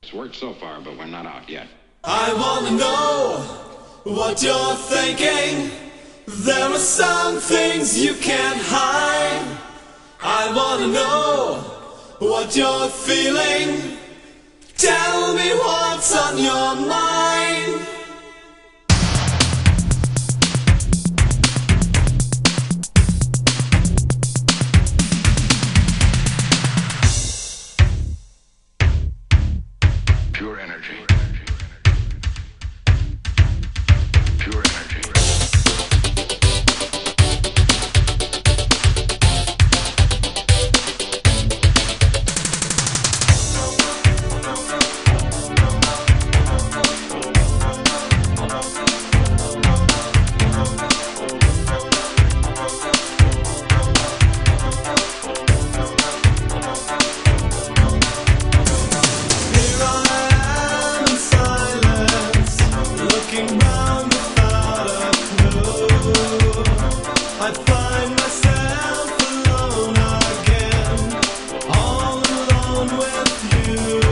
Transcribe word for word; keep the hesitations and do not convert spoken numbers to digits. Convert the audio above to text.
It's worked so far, but we're not out yet. I wanna know what you're thinking. There are some things you can't hide. I wanna know what you're feeling. Tell me what's on your mind. Pure energy. Pure energy. I find myself alone again, all alone with you.